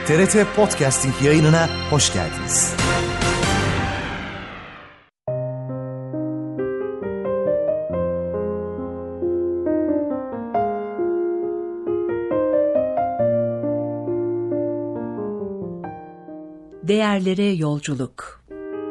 TRT Podcasting yayınına hoş geldiniz. Değerlere yolculuk.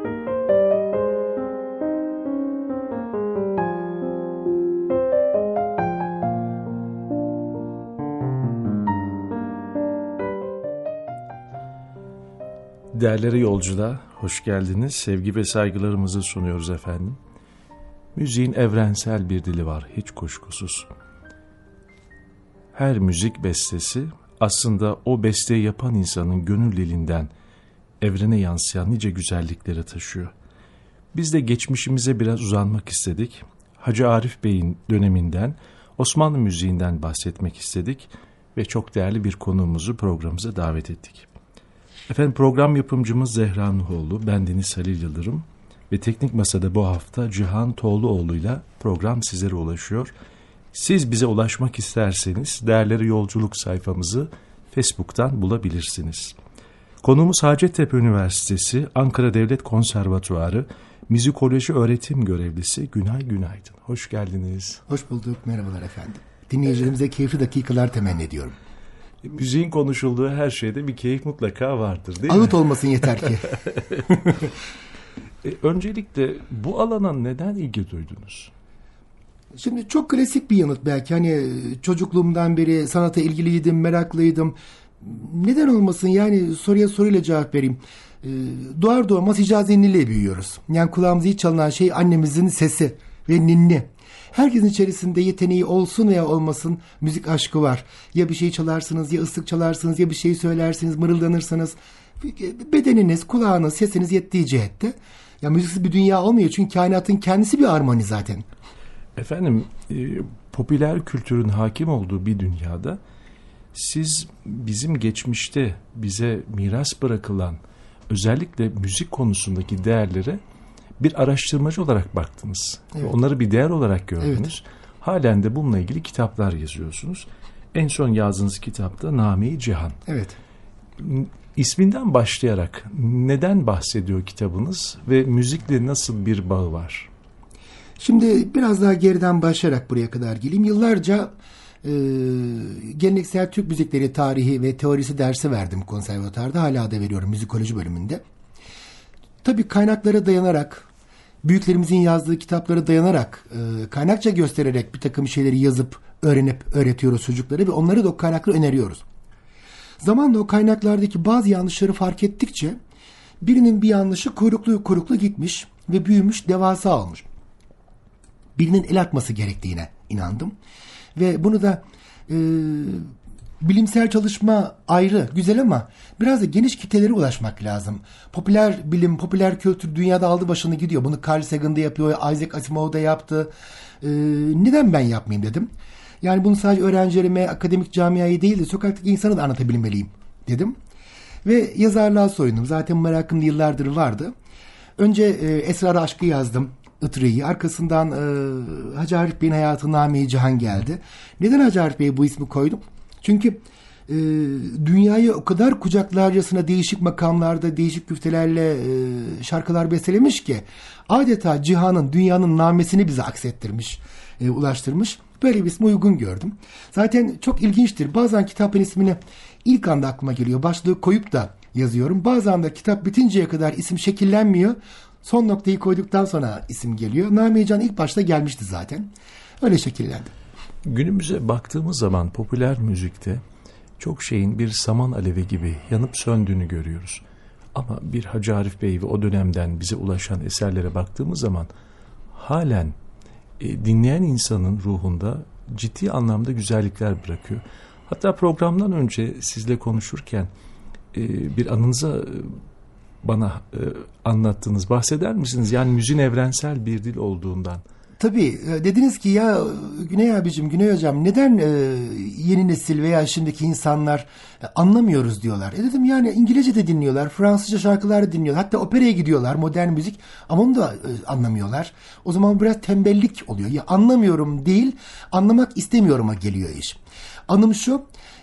Değerlere yolculuğa hoş geldiniz. Sevgi ve saygılarımızı sunuyoruz efendim. Müziğin evrensel bir dili var, hiç kuşkusuz. Her müzik bestesi aslında o besteyi yapan insanın gönül dilinden evrene yansıyan nice güzellikleri taşıyor. Biz de geçmişimize biraz uzanmak istedik. Hacı Arif Bey'in döneminden, Osmanlı müziğinden bahsetmek istedik ve çok değerli bir konuğumuzu programımıza davet ettik. Efendim, program yapımcımız Zehra Nuhoğlu, bendeniz Halil Yıldırım ve teknik masada bu hafta Cihan Toğluoğlu'yla program sizlere ulaşıyor. Siz bize ulaşmak isterseniz Değerleri Yolculuk sayfamızı Facebook'tan bulabilirsiniz. Konuğumuz Hacettepe Üniversitesi Ankara Devlet Konservatuarı Müzikoloji Öğretim Görevlisi Günay Günaydın. Hoş geldiniz. Hoş bulduk, merhabalar efendim. Dinleyicilerimize keyifli dakikalar temenni ediyorum. Müziğin konuşulduğu her şeyde bir keyif mutlaka vardır, değil mi? Ağıt olmasın yeter ki. Öncelikle bu alana neden ilgi duydunuz? Şimdi çok klasik bir yanıt belki. Hani çocukluğumdan beri sanata ilgiliydim, meraklıydım. Neden olmasın, yani soruya soruyla cevap vereyim. Doğar doğmaz Hicaz ninniyle büyüyoruz. Yani kulağımıza ilk çalınan şey annemizin sesi ve ninni. Herkesin içerisinde yeteneği olsun veya olmasın müzik aşkı var. Ya bir şey çalarsınız, ya ıslık çalarsınız, ya bir şey söylersiniz, mırıldanırsınız. Bedeniniz, kulağınız, sesiniz yettiği cihette. Ya müziksiz bir dünya olmuyor çünkü kainatın kendisi bir armoni zaten. Efendim, popüler kültürün hakim olduğu bir dünyada siz bizim geçmişte bize miras bırakılan özellikle müzik konusundaki değerlere bir araştırmacı olarak baktınız. Evet. Onları bir değer olarak gördünüz. Evet. Halen de bununla ilgili kitaplar yazıyorsunuz. En son yazdığınız kitapta Name-i Cihan. Evet. İsminden başlayarak neden bahsediyor kitabınız ve müzikle nasıl bir bağı var? Şimdi biraz daha geriden başlayarak buraya kadar geleyim. Yıllarca geleneksel Türk müzikleri tarihi ve teorisi dersi verdim konservatuarda. Hala da veriyorum müzikoloji bölümünde. Tabii kaynaklara dayanarak, büyüklerimizin yazdığı kitaplara dayanarak, kaynakça göstererek bir takım şeyleri yazıp, öğrenip öğretiyoruz çocuklara ve onları da o kaynakları öneriyoruz. Zamanla o kaynaklardaki bazı yanlışları fark ettikçe birinin bir yanlışı kuyruklu gitmiş ve büyümüş, devasa olmuş. Birinin el atması gerektiğine inandım. Ve bunu da bilimsel çalışma ayrı, güzel ama biraz da geniş kitlelere ulaşmak lazım. Popüler bilim, popüler kültür dünyada aldı başını gidiyor. Bunu Carl Sagan da yapıyor, Isaac Asimov da yaptı. Neden ben yapmayayım dedim. Yani bunu sadece öğrencilerime, akademik camiayı değil de sokaktaki insanı da anlatabilmeliyim dedim. Ve yazarlığa soyundum. Zaten merakım yıllardır vardı. Önce Esrar-ı Aşk'ı yazdım. Itri'yi. Arkasından Hacı Arif Bey'in hayatı Name-i Cihan geldi. Neden Hacı Arif Bey'e bu ismi koydum? Çünkü dünyayı o kadar kucaklarcasına değişik makamlarda, değişik güftelerle şarkılar bestelemiş ki adeta cihanın, dünyanın namesini bize aksettirmiş, ulaştırmış. Böyle bir ismi uygun gördüm. Zaten çok ilginçtir. Bazen kitabın ismini ilk anda aklıma geliyor. Başlığı koyup da yazıyorum. Bazen de kitap bitinceye kadar isim şekillenmiyor. Son noktayı koyduktan sonra isim geliyor. Name-i Cihan ilk başta gelmişti zaten. Öyle şekillendi. Günümüze baktığımız zaman popüler müzikte çok şeyin bir saman alevi gibi yanıp söndüğünü görüyoruz. Ama bir Hacı Arif Bey ve o dönemden bize ulaşan eserlere baktığımız zaman halen dinleyen insanın ruhunda ciddi anlamda güzellikler bırakıyor. Hatta programdan önce sizle konuşurken bir anınıza bana anlattınız. Bahseder misiniz? Yani müziğin evrensel bir dil olduğundan. Tabii. Dediniz ki ya Güney abicim, Güney hocam neden yeni nesil veya şimdiki insanlar anlamıyoruz diyorlar. Dedim yani İngilizce de dinliyorlar, Fransızca şarkılar da dinliyorlar. Hatta operaya gidiyorlar, modern müzik ama onu da anlamıyorlar. O zaman biraz tembellik oluyor. Ya anlamıyorum değil, anlamak istemiyorum'a geliyor iş. Anım şu,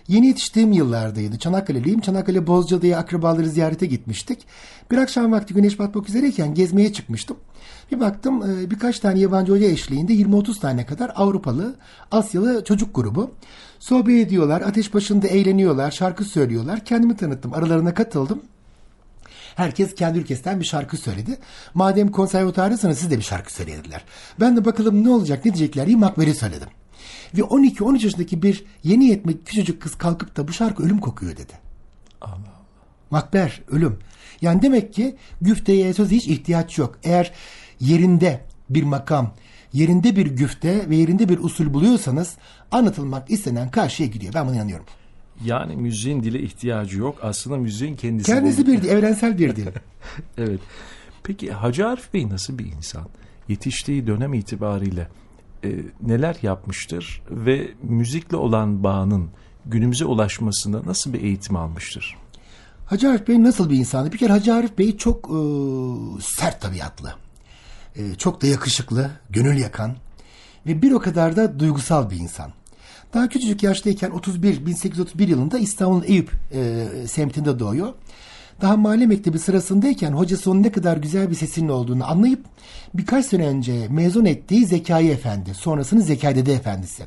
Yeni yetiştiğim yıllardaydı. Çanakkale'liyim. Çanakkale Bozcaada'ya akrabaları ziyarete gitmiştik. Bir akşam vakti güneş batmak üzereyken gezmeye çıkmıştım. Bir baktım birkaç tane yabancı hoca eşliğinde 20-30 tane kadar Avrupalı, Asyalı çocuk grubu. Sohbet ediyorlar, ateş başında eğleniyorlar, şarkı söylüyorlar. Kendimi tanıttım, aralarına katıldım. Herkes kendi ülkesinden bir şarkı söyledi. Madem konservatuardasınız siz de bir şarkı söylediler. Ben de bakalım ne olacak, ne diyecekler diye Makber'i söyledim. Ve 12-13 yaşındaki bir yeni yetme küçücük kız kalkıp da bu şarkı ölüm kokuyor dedi. Allah Allah. Makber, ölüm. Yani demek ki güfteye söze hiç ihtiyaç yok. Eğer yerinde bir makam, yerinde bir güfte ve yerinde bir usul buluyorsanız anlatılmak istenen karşıya gidiyor. Ben buna inanıyorum. Yani müziğin dile ihtiyacı yok. Aslında müziğin kendisi. Kendisi bir dil, evrensel bir dil. Evet. Peki Hacı Arif Bey nasıl bir insan? Yetiştiği dönem itibariyle neler yapmıştır ve müzikle olan bağının günümüze ulaşmasında nasıl bir eğitim almıştır? Hacı Arif Bey nasıl bir insandı? Bir kere Hacı Arif Bey çok sert tabiatlı. Çok da yakışıklı, gönül yakan ve bir o kadar da duygusal bir insan. Daha küçücük yaştayken 1831 yılında İstanbul'un Eyüp semtinde doğuyor. Daha mahalle mektebi sırasındayken hocası onun ne kadar güzel bir sesinin olduğunu anlayıp birkaç sene önce mezun ettiği Zekai Efendi, sonrasını Zekai Dede Efendisi.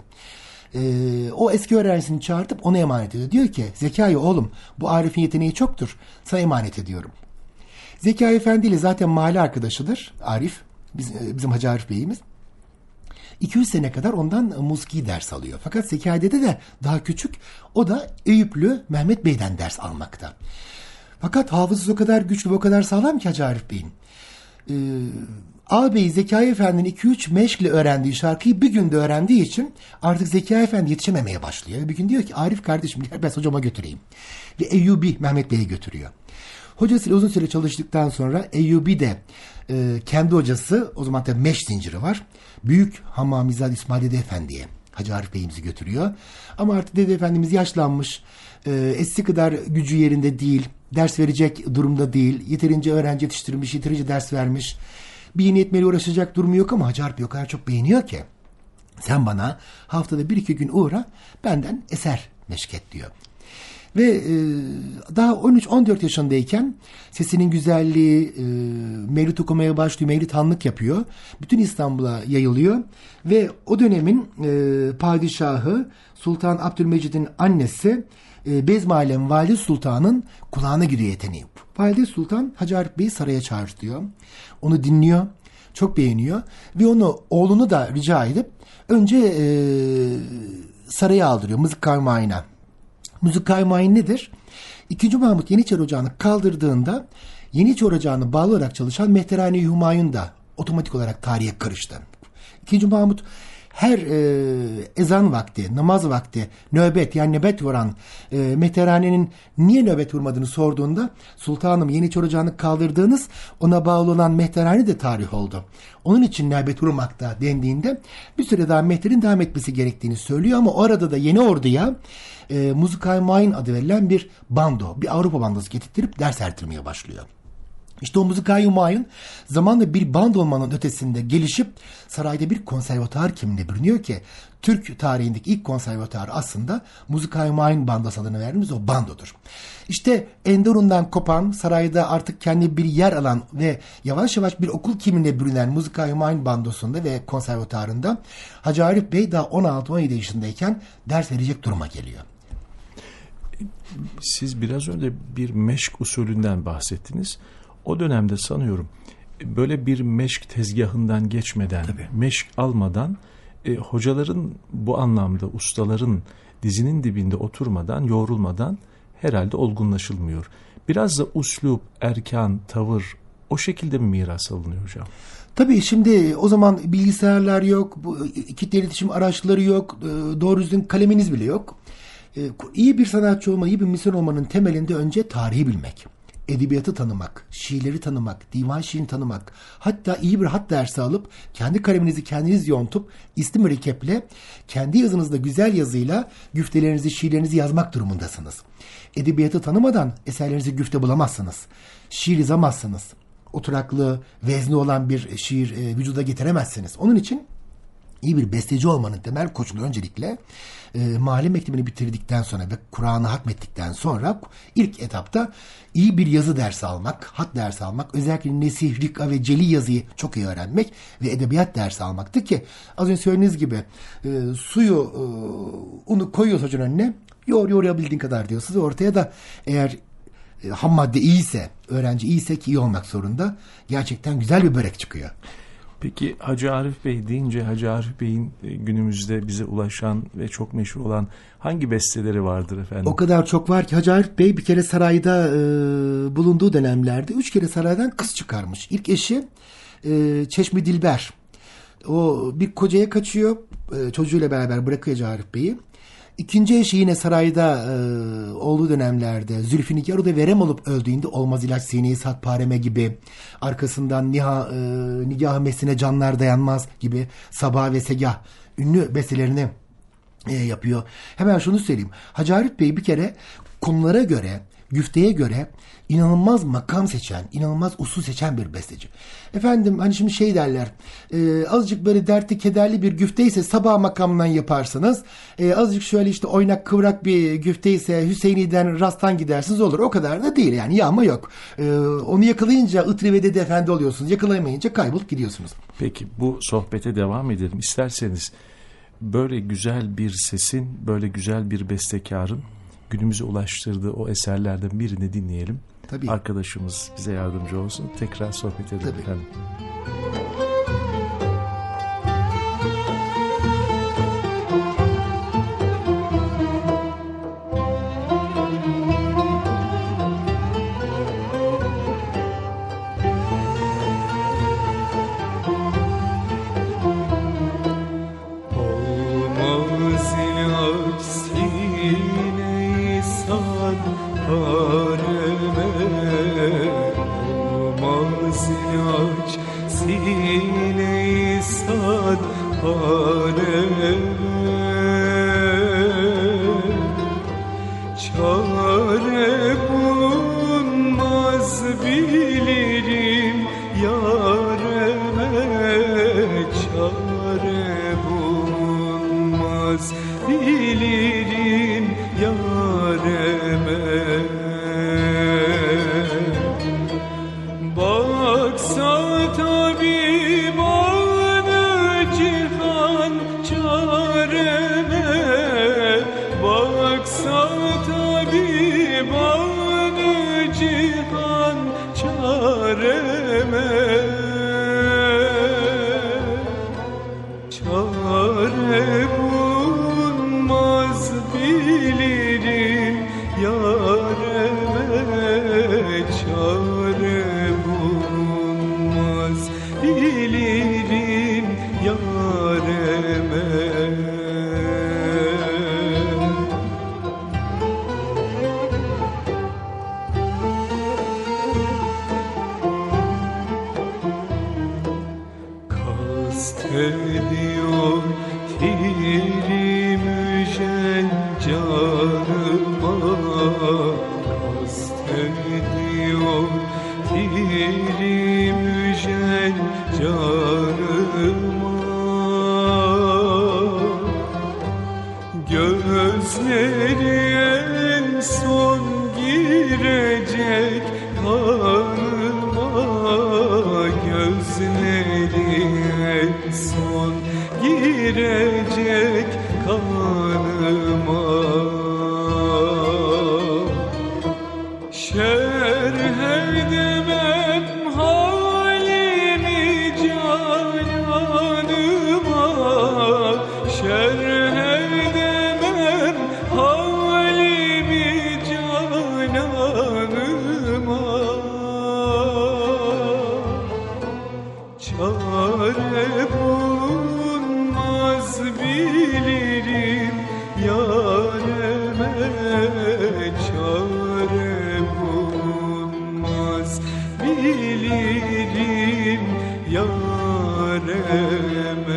O eski öğrencisini çağırtıp ona emanet ediyor. Diyor ki Zekai oğlum bu Arif'in yeteneği çoktur, sana emanet ediyorum. Zekai Efendi ile zaten mahalle arkadaşıdır Arif, bizim Hacı Arif Bey'imiz. 200 sene kadar ondan musiki ders alıyor. Fakat Zekai Dede de daha küçük, o da Eyüplü Mehmet Bey'den ders almakta. Fakat hafızası o kadar güçlü ve o kadar sağlam ki Hacı Arif Bey'in. Ağabey Zekai Efendi'nin 2-3 meşkle öğrendiği şarkıyı bir günde öğrendiği için artık Zekai Efendi yetişememeye başlıyor. Bir gün diyor ki Arif kardeşim gel ben hocama götüreyim. Ve Eyyubi Mehmet Bey'e götürüyor. Hocasıyla uzun süre çalıştıktan sonra Eyyubi de kendi hocası, o zaman tabii meş zinciri var. Büyük Hammamizade İsmail Dede Efendi'ye Hacı Arif Bey'imizi götürüyor. Ama artık Dede Efendimiz yaşlanmış, eskisi kadar gücü yerinde değil, ders verecek durumda değil, yeterince öğrenci yetiştirmiş, yeterince ders vermiş. Bir yeni yetmeyle uğraşacak durumu yok ama Hacı Arif Bey o kadar çok beğeniyor ki sen bana haftada 1-2 gün uğra, benden eser meşket diyor. Ve daha 13-14 yaşındayken sesinin güzelliği, mevlid okumaya başlıyor, mevlid hanlık yapıyor. Bütün İstanbul'a yayılıyor ve o dönemin padişahı Sultan Abdülmecid'in annesi Bezmialem Valide Sultan'ın kulağına giriyor yeteneği. Valide Sultan Hacı Arif Bey'i saraya çağırtıyor. Onu dinliyor, çok beğeniyor ve oğlunu da rica edip önce saraya aldırıyor, müzik kaymağına. Müzik kaymağı nedir? 2. Mahmut Yeniçeri Ocağı'nı kaldırdığında Yeniçeri Ocağı'na bağlı olarak çalışan Mehterhane-i Hümayun da otomatik olarak tarihe karıştı. 2. Mahmut her ezan vakti, namaz vakti, nöbet yani nöbet vuran Mehterhane'nin niye nöbet vurmadığını sorduğunda Sultanım Yeniçeri Ocağı'nı kaldırdığınız ona bağlı olan Mehterhane de tarih oldu. Onun için nöbet vurmakta dendiğinde bir süre daha Mehter'in devam etmesi gerektiğini söylüyor ama o arada da yeni orduya Musikai Main adı verilen bir bando, bir Avrupa bandosu getirttirip ders erdirmeye başlıyor. İşte o Musikai Main zamanla bir band olmanın ötesinde gelişip sarayda bir konservatuar kimliğine bürünüyor ki Türk tarihindeki ilk konservatuar aslında Musikai Main bandosu adını verdiğimiz o bandodur. İşte Enderun'dan kopan, sarayda artık kendi bir yer alan ve yavaş yavaş bir okul kimliğine bürünen Musikai Main bandosunda ve konservatuarında Hacı Arif Bey daha 16-17 yaşındayken ders verecek duruma geliyor. Siz biraz önce bir meşk usulünden bahsettiniz. O dönemde sanıyorum böyle bir meşk tezgahından geçmeden, tabii, meşk almadan hocaların bu anlamda ustaların dizinin dibinde oturmadan, yoğrulmadan herhalde olgunlaşılmıyor. Biraz da üslup, erkan, tavır o şekilde mi miras alınıyor hocam? Tabii şimdi o zaman bilgisayarlar yok, kitle iletişim araçları yok, doğru düzgün kaleminiz bile yok. İyi bir sanatçı olma, iyi bir misyon olmanın temelinde önce tarihi bilmek, edebiyatı tanımak, şiirleri tanımak, divan şiirini tanımak, hatta iyi bir hat dersi alıp kendi kaleminizi kendiniz yontup ismi mürekkeple kendi yazınızda güzel yazıyla güftelerinizi, şiirlerinizi yazmak durumundasınız. Edebiyatı tanımadan eserlerinizi güfte bulamazsınız. Şiir yazamazsınız. Oturaklı, vezni olan bir şiir vücuda getiremezsiniz. Onun için İyi bir besteci olmanın temel koşulu öncelikle mahalle mektebini bitirdikten sonra ve Kur'an'ı hatmettikten sonra ilk etapta iyi bir yazı dersi almak, hat dersi almak, özellikle nesih, rika ve celi yazıyı çok iyi öğrenmek ve edebiyat dersi almaktı ki az önce söylediğiniz gibi unu koyuyoruz hocanın önüne, yoğurabildiğin kadar diyorsunuz. Ortaya da eğer ham madde iyiyse, öğrenci iyiyse ki iyi olmak zorunda, gerçekten güzel bir börek çıkıyor. Peki Hacı Arif Bey deyince Hacı Arif Bey'in günümüzde bize ulaşan ve çok meşhur olan hangi besteleri vardır efendim? O kadar çok var ki Hacı Arif Bey bir kere sarayda bulunduğu dönemlerde 3 kere saraydan kız çıkarmış. İlk eşi Çeşmi Dilber. O bir kocaya kaçıyor, çocuğuyla beraber bırakıyor Hacı Arif Bey'i. İkinci eşi yine sarayda olduğu dönemlerde Zülfinigar, o da verem olup öldüğünde Olmaz ilaç Sine-i Satpareme gibi, arkasından Nigah Mesine Canlar Dayanmaz gibi Sabah ve Segah ünlü bestelerini yapıyor. Hemen şunu söyleyeyim. Hacı Arif Bey bir kere konulara göre, güfteye göre inanılmaz makam seçen, inanılmaz usul seçen bir besteci. Efendim hani şimdi şey derler, azıcık böyle dertli kederli bir güfteyse Sabah makamından yaparsınız. Azıcık şöyle işte oynak kıvrak bir güfteyse Hüseyini'den Rast'tan gidersiniz, olur. O kadar da değil yani, yağma yok. Onu yakalayınca Itri ve Dede Efendi oluyorsunuz. Yakalayamayınca kaybolup gidiyorsunuz. Peki bu sohbete devam edelim. İsterseniz böyle güzel bir sesin, böyle güzel bir bestekarın günümüze ulaştırdığı o eserlerden birini dinleyelim. Tabii. Arkadaşımız bize yardımcı olsun. Tekrar sohbet edelim efendim. Çare bulunmaz bilirim yareme, çare bulunmaz bilirim yareme. Baksa tabibanı cihan çareme, baksa tabibanı cihan çareme, çare bulunmaz bilirim yareme, çare bulunmaz bilirim yareme. Kastediyor tiri müjen canıma, kastediyor tiri müjen canıma. Gözleri en son girecek kanıma, gözleri en son girecek kanıma. Şerh edemem halimi cananıma, şerh edemem halimi cananıma. Çare bulunmaz bilirim yareme, çare bulunmaz bilirim yareme.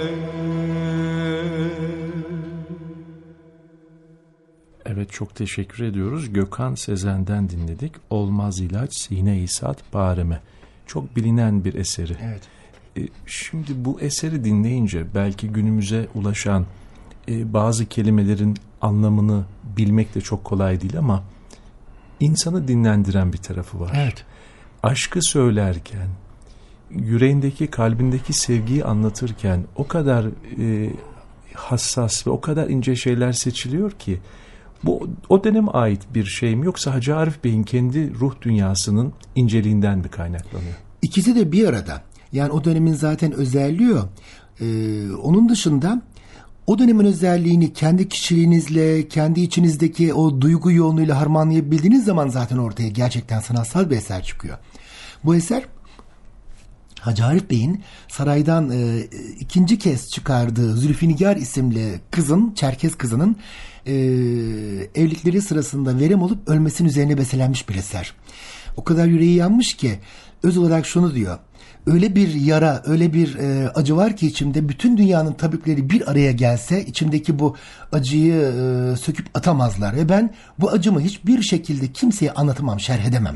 Evet, çok teşekkür ediyoruz. Gökhan Sezen'den dinledik. Olmaz ilaç Sine-i Satpareme. Çok bilinen bir eseri. Evet. Şimdi bu eseri dinleyince belki günümüze ulaşan bazı kelimelerin anlamını bilmek de çok kolay değil ama insanı dinlendiren bir tarafı var. Evet. Aşkı söylerken, yüreğindeki, kalbindeki sevgiyi anlatırken o kadar hassas ve o kadar ince şeyler seçiliyor ki bu o döneme ait bir şey mi yoksa Hacı Arif Bey'in kendi ruh dünyasının inceliğinden mi kaynaklanıyor? İkisi de bir arada. Yani o dönemin zaten özelliği o. Onun dışında o dönemin özelliğini kendi kişiliğinizle, kendi içinizdeki o duygu yoğunluğuyla harmanlayabildiğiniz zaman zaten ortaya gerçekten sanatsal bir eser çıkıyor. Bu eser Hacı Arif Bey'in saraydan ikinci kez çıkardığı Zülfinigar isimli kızın, Çerkez kızının evlilikleri sırasında verem olup ölmesinin üzerine bestelenmiş bir eser. O kadar yüreği yanmış ki öz olarak şunu diyor. Öyle bir yara, öyle bir acı var ki içimde, bütün dünyanın tabipleri bir araya gelse içimdeki bu acıyı söküp atamazlar. Ve ben bu acımı hiçbir şekilde kimseye anlatamam, şerh edemem.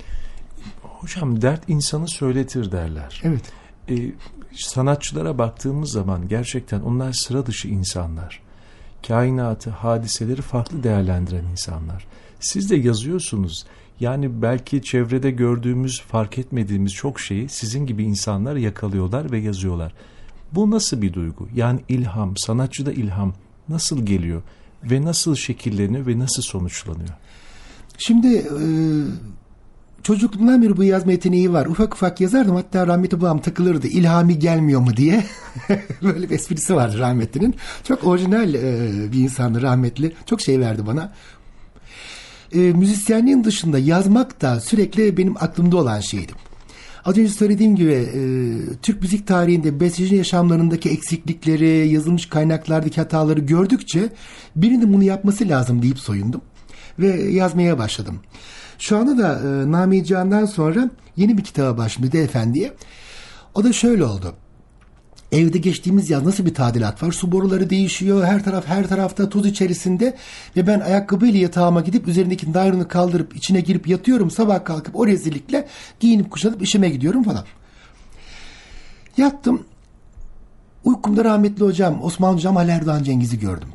Hocam dert insanı söyletir derler. Evet. Sanatçılara baktığımız zaman gerçekten onlar sıra dışı insanlar. Kainatı, hadiseleri farklı değerlendiren insanlar. Siz de yazıyorsunuz. Yani belki çevrede gördüğümüz, fark etmediğimiz çok şeyi sizin gibi insanlar yakalıyorlar ve yazıyorlar. Bu nasıl bir duygu? Yani ilham, sanatçıda ilham nasıl geliyor ve nasıl şekilleniyor ve nasıl sonuçlanıyor? Şimdi çocukluğumdan beri bu yazma yeteneği var. Ufak ufak yazardım. Hatta rahmetli babam takılırdı. İlhami gelmiyor mu diye. Böyle bir esprisi vardı rahmetlinin. Çok orijinal bir insandı rahmetli. Çok şey verdi bana. Müzisyenliğin dışında yazmak da sürekli benim aklımda olan şeydi. Az önce söylediğim gibi Türk müzik tarihinde bestecinin yaşamlarındaki eksiklikleri, yazılmış kaynaklardaki hataları gördükçe birinin bunu yapması lazım deyip soyundum. Ve yazmaya başladım. Şu anda da Nami Can'dan sonra yeni bir kitaba başladım Dede Efendi'ye. O da şöyle oldu. Evde geçtiğimiz yaz nasıl bir tadilat var? Su boruları değişiyor. Her tarafta toz içerisinde. Ve ben ayakkabıyla yatağıma gidip üzerindeki naylonu kaldırıp içine girip yatıyorum. Sabah kalkıp o rezillikle giyinip kuşanıp işime gidiyorum falan. Yattım. Uykumda rahmetli hocam Osman Hocam Ali Erdoğan Cengiz'i gördüm.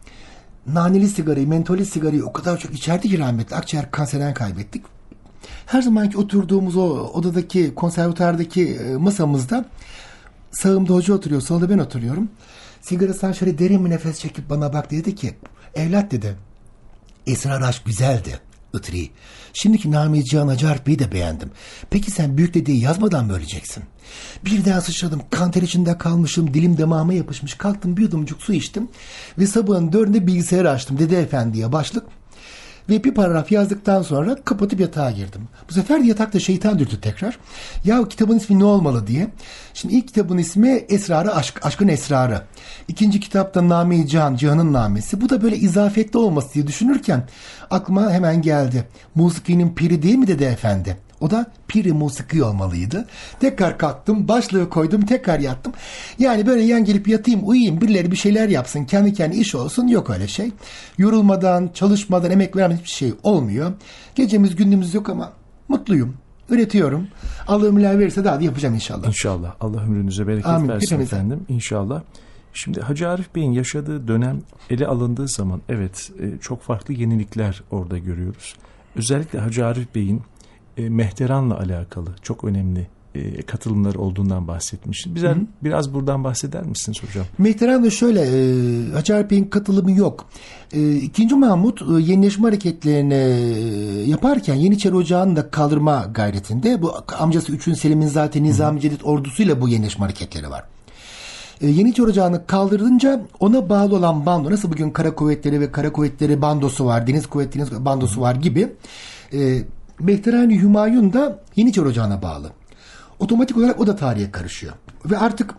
Naneli sigarayı, mentoli sigarayı o kadar çok içerdi ki rahmetli. Akciğer kanserinden kaybettik. Her zamanki oturduğumuz o odadaki, konservatuvardaki masamızda sağımda hoca oturuyor, solda ben oturuyorum. Sigarasından şöyle derin bir nefes çekip bana bak dedi ki, evlat dedi, esrar aşk güzeldi, ıtri. Şimdiki Nami Cihan Hacı Arif Bey'i de beğendim. Peki sen büyük dediği yazmadan mı öleceksin? Birden sıçradım, kanter içinde kalmışım, dilim damağıma yapışmış. Kalktım, bir yudumcuk su içtim ve sabahın 4'ünde bilgisayarı açtım. Dede Efendi'ye başlık. Ve bir paragraf yazdıktan sonra kapatıp yatağa girdim. Bu sefer de yatakta şeytan dürtü tekrar. Ya kitabın ismi ne olmalı diye. Şimdi ilk kitabın ismi Esrarı Aşk, Aşkın Esrarı. İkinci kitapta Name-i Cihan, Cihan'ın namesi. Bu da böyle izafetli olması diye düşünürken aklıma hemen geldi. Musikinin piri değil mi Dede Efendi? O da piri musiki olmalıydı. Tekrar kalktım, başlığı koydum, tekrar yattım. Yani böyle yan gelip yatayım, uyuyayım, birileri bir şeyler yapsın, kendi kendine iş olsun, yok öyle şey. Yorulmadan, çalışmadan, emek vermeden hiçbir şey olmuyor. Gecemiz gündüzümüz yok ama mutluyum. Üretiyorum. Allah ömürler verirse daha da yapacağım inşallah. İnşallah. Allah ömrünüze bereket Amin. versin Hepimize. efendim. İnşallah. Şimdi Hacı Arif Bey'in yaşadığı dönem ele alındığı zaman evet çok farklı yenilikler orada görüyoruz. Özellikle Hacı Arif Bey'in Mehteran'la alakalı çok önemli katılımlar olduğundan bahsetmiştim. Bize biraz buradan bahseder misiniz hocam? Mehteran'da şöyle, Hacı Arif Bey'in katılımı yok. İkinci Mahmut yenileşme hareketlerini yaparken Yeniçeri Ocağı'nı da kaldırma gayretinde. Bu amcası 3. Selim'in zaten Nizami Cedid ordusuyla bu yenileşme hareketleri var. Yeniçeri Ocağı'nı kaldırınca ona bağlı olan bando, nasıl bugün Kara Kuvvetleri ve Kara Kuvvetleri bandosu var, Deniz Kuvvetleri bandosu var gibi, Mehteran-ı Hümayun da Yeniçeri Ocağı'na bağlı. Otomatik olarak o da tarihe karışıyor. Ve artık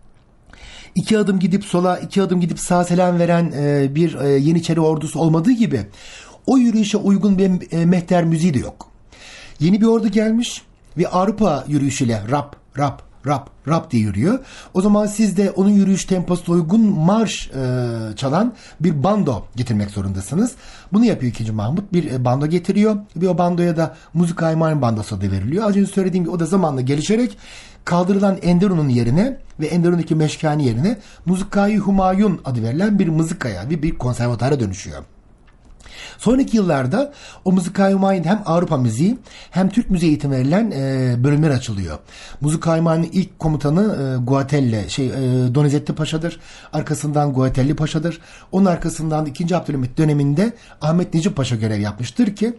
2 adım gidip sola, 2 adım gidip sağa selam veren bir Yeniçeri ordusu olmadığı gibi o yürüyüşe uygun bir mehter müziği de yok. Yeni bir ordu gelmiş ve Avrupa yürüyüşüyle rap, rap, rap diye yürüyor. O zaman siz de onun yürüyüş temposuna uygun marş çalan bir bando getirmek zorundasınız. Bunu yapıyor 2. Mahmut. Bir bando getiriyor ve o bandoya da Müzik-i Ayman bandosu adı veriliyor. Az önce söylediğim gibi o da zamanla gelişerek kaldırılan enderunun yerine ve enderundaki meşkani yerine Müzik-i Humayun adı verilen bir mızıkaya, bir konservatuara dönüşüyor. Sonraki yıllarda o Müzik-i Humayun hem Avrupa müziği hem Türk müziği eğitimi verilen bölümler açılıyor. Müzik-i Humayun'un ilk komutanı Guatelle, Donizetti Paşa'dır. Arkasından Guatelli Paşa'dır. Onun arkasından 2. Abdülhamit döneminde Ahmet Necip Paşa görev yapmıştır ki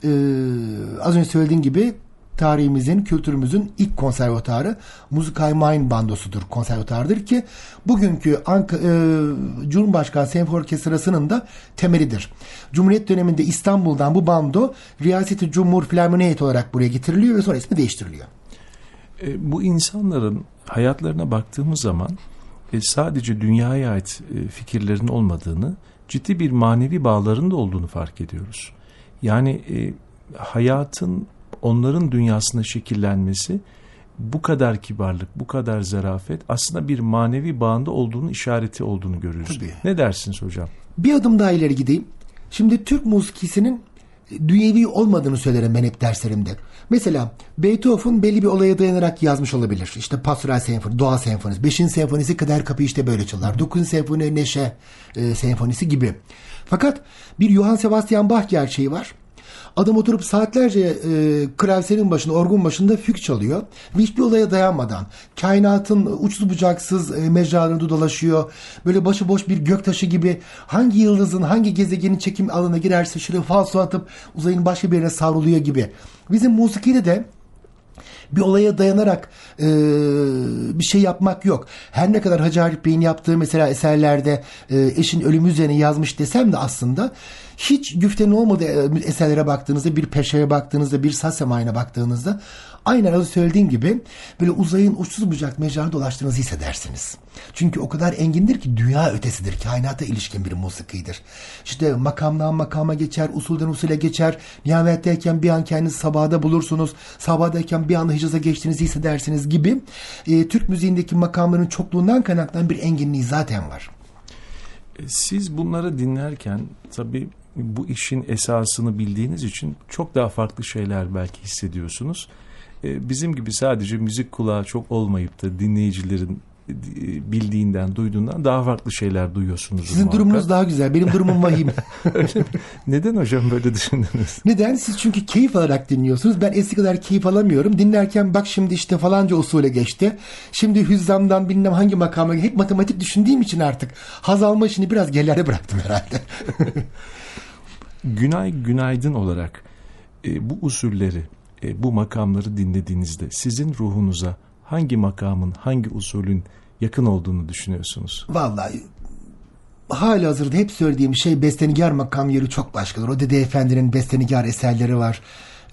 az önce söylediğim gibi tarihimizin, kültürümüzün ilk konservatuarı Müzik-i Humayun bandosudur, konservatuardır ki bugünkü Cumhurbaşkanı Senfoni Orkestrası'nın da temelidir. Cumhuriyet döneminde İstanbul'dan bu bando Riyaseti Cumhur Filarmoni Heyeti olarak buraya getiriliyor ve sonra ismi değiştiriliyor. Bu insanların hayatlarına baktığımız zaman sadece dünyaya ait fikirlerin olmadığını, ciddi bir manevi bağların da olduğunu fark ediyoruz. Yani hayatın onların dünyasında şekillenmesi, bu kadar kibarlık, bu kadar zarafet aslında bir manevi bağında olduğunu, işareti olduğunu görürüz. Tabii. Ne dersiniz hocam? Bir adım daha ileri gideyim. Şimdi Türk musikisinin dünyevi olmadığını söylerim ben hep derslerimde. Mesela Beethoven belli bir olaya dayanarak yazmış olabilir. İşte Pastoral Senfoni, Doğa Senfonisi, 5. Senfonisi Kader Kapıyı işte böyle çalar. 9. Senfoni Neşe Senfonisi gibi. Fakat bir Johann Sebastian Bach gerçeği var. Adam oturup saatlerce klavyenin başında, orgun başında füg çalıyor. Ve hiçbir olaya dayanmadan kainatın uçsuz bucaksız mecralarında dolaşıyor. Böyle başıboş bir göktaşı gibi hangi yıldızın, hangi gezegenin çekim alanına girerse şöyle falso atıp uzayın başka bir yerine savruluyor gibi. Bizim musikide de bir olaya dayanarak bir şey yapmak yok. Her ne kadar Hacı Arif Bey'in yaptığı mesela eserlerde eşin ölümü üzerine yazmış desem de aslında hiç güftenin olmadığı eserlere baktığınızda, bir peşeye baktığınızda, bir saz semayına baktığınızda aynen az söylediğim gibi böyle uzayın uçsuz bucak mecrasında dolaştığınızı hissedersiniz. Çünkü o kadar engindir ki dünya ötesidir. Kainata ilişkin bir musikidir. İşte makamdan makama geçer, usulden usule geçer. Nihametteyken bir an kendinizi sabahda bulursunuz. Sabahdayken bir anda Hicaz'a geçtiğinizi hissedersiniz gibi. Türk müziğindeki makamların çokluğundan kaynaklanan bir enginliği zaten var. Siz bunları dinlerken tabii bu işin esasını bildiğiniz için çok daha farklı şeyler belki hissediyorsunuz. Bizim gibi sadece müzik kulağı çok olmayıp da dinleyicilerin bildiğinden, duyduğundan daha farklı şeyler duyuyorsunuz. Sizin muhakkak. Durumunuz daha güzel. Benim durumum vahim. Neden hocam böyle düşündünüz? Neden? Siz çünkü keyif alarak dinliyorsunuz. Ben eski kadar keyif alamıyorum. Dinlerken bak şimdi işte falanca usule geçti. Şimdi hüzzamdan bilmem hangi makama, hep matematik düşündüğüm için artık haz alma işini biraz geride bıraktım herhalde. Günaydın olarak bu usulleri, bu makamları dinlediğinizde sizin ruhunuza hangi makamın, hangi usulün yakın olduğunu düşünüyorsunuz? Vallahi halihazırda hep söylediğim şey bestenigar makam yeri çok başkadır. O Dede Efendi'nin bestenigar eserleri var.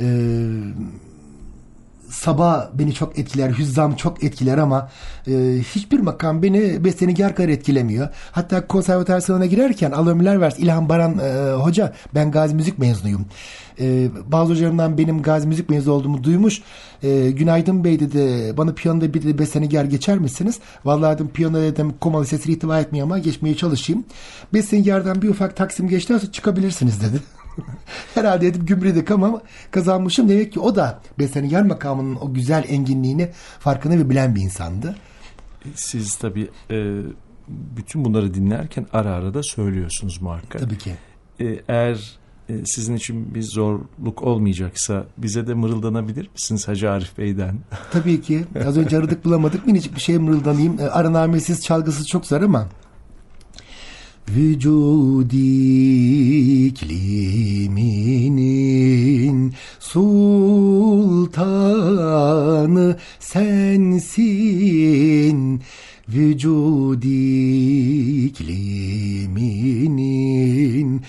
Sabah beni çok etkiler, hüzzam çok etkiler ama hiçbir makam beni bestenigar kadar etkilemiyor. Hatta konservatuar sınavına girerken Allah ömürler versin İlhan Baran hoca, ben Gazi Müzik mezunuyum. Bazı hocalarımdan benim Gazi Müzik mezunu olduğumu duymuş. Günaydın Bey dedi, bana piyanoda bir de bestenigar geçer misiniz? Vallahi dedim, piyano dedim komalı sesini itibar etmiyor ama geçmeye çalışayım. Bestenigardan bir ufak taksim geçtiğinizde çıkabilirsiniz dedi. Herhalde edip gümredik ama kazanmışım. Demek ki o da bestenigar makamının o güzel enginliğini farkında ve bilen bir insandı. Siz tabii bütün bunları dinlerken ara ara da söylüyorsunuz muhakkak. Tabii ki. Eğer sizin için bir zorluk olmayacaksa bize de mırıldanabilir misiniz Hacı Arif Bey'den? Tabii ki. Az önce aradık bulamadık. Minicik bir şey mırıldanayım. Aranamesiz, çalgısız çok zor ama. Vücud ikliminin sultanı sensin. Vücud ikliminin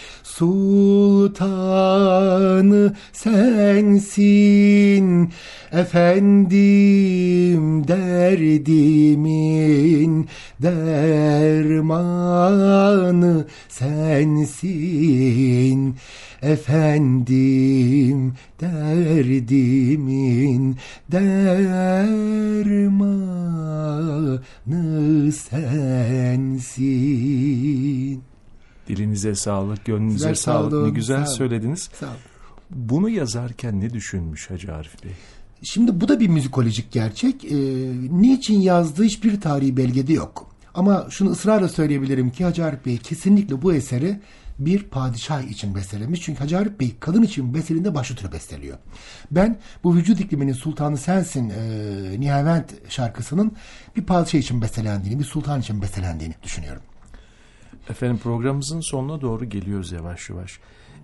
sultanı sensin. Efendim derdimin dermanı sensin. efendim derdimin dermanı sensin. Dilinize sağlık, gönlünüze Güzel, sağlık. sağ olun, Ne güzel sağ olun. söylediniz. Sağ olun. Bunu yazarken ne düşünmüş Hacı Arif Bey? Şimdi bu da bir müzikolojik gerçek. Niçin yazdığı hiçbir tarihi belgede yok. Ama şunu ısrarla söyleyebilirim ki Hacı Arif Bey kesinlikle bu eseri bir padişah için bestelemiş. Çünkü Hacı Arif Bey kadın için bestelinde başutuyu besteliyor. Ben bu vücut ikliminin sultanı sensin Nihavent şarkısının bir padişah için bestelendiğini, bir sultan için bestelendiğini düşünüyorum. Efendim programımızın sonuna doğru geliyoruz yavaş yavaş.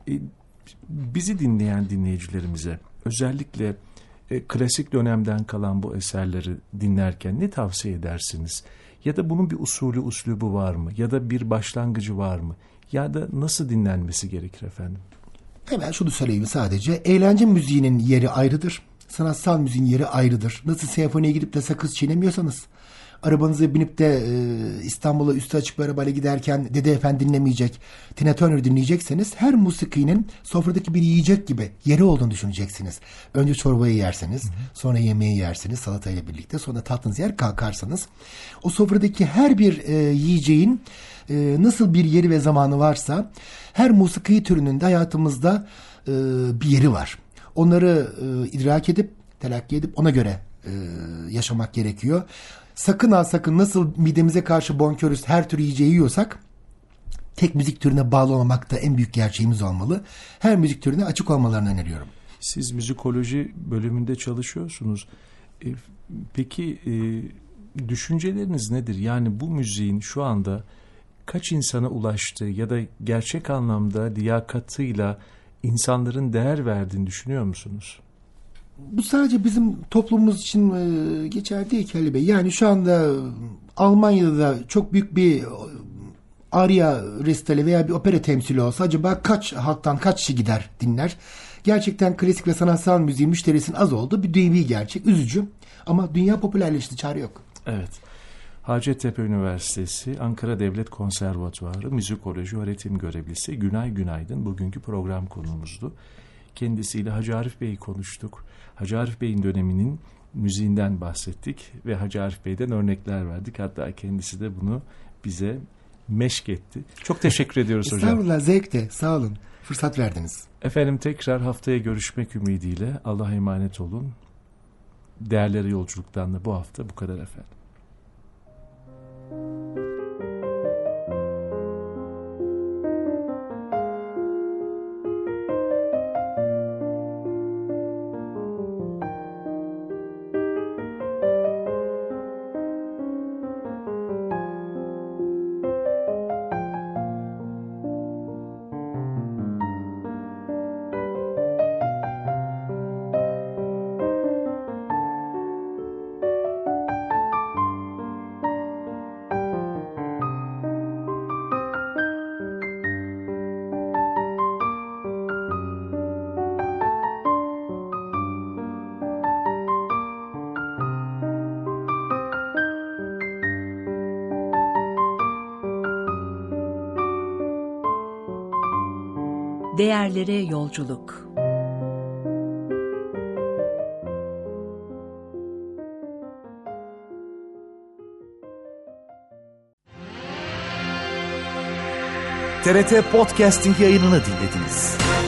Bizi dinleyen dinleyicilerimize özellikle klasik dönemden kalan bu eserleri dinlerken ne tavsiye edersiniz? Ya da bunun bir usulü, üslubu var mı? Ya da bir başlangıcı var mı? Ya da nasıl dinlenmesi gerekir efendim? Hemen şunu söyleyeyim sadece. Eğlence müziğinin yeri ayrıdır. Sanatsal müziğin yeri ayrıdır. Nasıl senfoniye gidip de sakız çiğnemiyorsanız, arabanıza binip de İstanbul'a üstü açık bir arabayla giderken Dede Efendi dinlemeyecek, Tina Turner dinleyecekseniz her musikinin sofradaki bir yiyecek gibi yeri olduğunu düşüneceksiniz. Önce çorbayı yersiniz, sonra yemeği yersiniz salatayla birlikte, sonra tatlınızı yer kalkarsanız o sofradaki her bir yiyeceğin nasıl bir yeri ve zamanı varsa her musiki türünün de hayatımızda bir yeri var. Onları idrak edip, telakki edip ona göre yaşamak gerekiyor. Sakın ha sakın nasıl midemize karşı bonkörüz her tür yiyeceği yiyorsak tek müzik türüne bağlı olmamak da en büyük gerçeğimiz olmalı. Her müzik türüne açık olmalarını öneriyorum. Siz müzikoloji bölümünde çalışıyorsunuz. Peki düşünceleriniz nedir? Yani bu müziğin şu anda kaç insana ulaştığı ya da gerçek anlamda liyakatıyla insanların değer verdiğini düşünüyor musunuz? Bu sadece bizim toplumumuz için geçerli değil ki Ali Bey. Yani şu anda Almanya'da çok büyük bir aria resitali veya bir opera temsili olsa acaba kaç halktan kaç kişi gider dinler? Gerçekten klasik ve sanatsal müziğin müşterisinin az olduğu bir dünyevi gerçek. Üzücü ama dünya popülerleşti, çare yok. Evet. Hacettepe Üniversitesi Ankara Devlet Konservatuarı Müzikoloji Öğretim Görevlisi Günay Günaydın bugünkü program konuğumuzdu. Kendisiyle Hacı Arif Bey'i konuştuk. Hacı Arif Bey'in döneminin müziğinden bahsettik ve Hacı Arif Bey'den örnekler verdik. Hatta kendisi de bunu bize meşk etti. Çok teşekkür ediyoruz hocam. Estağfurullah, zevkle. Sağ olun. Fırsat verdiniz. Efendim tekrar haftaya görüşmek ümidiyle Allah'a emanet olun. Değerleri yolculuktan da bu hafta bu kadar efendim. Değerlere yolculuk. TRT Podcasting yayınını dinlediniz.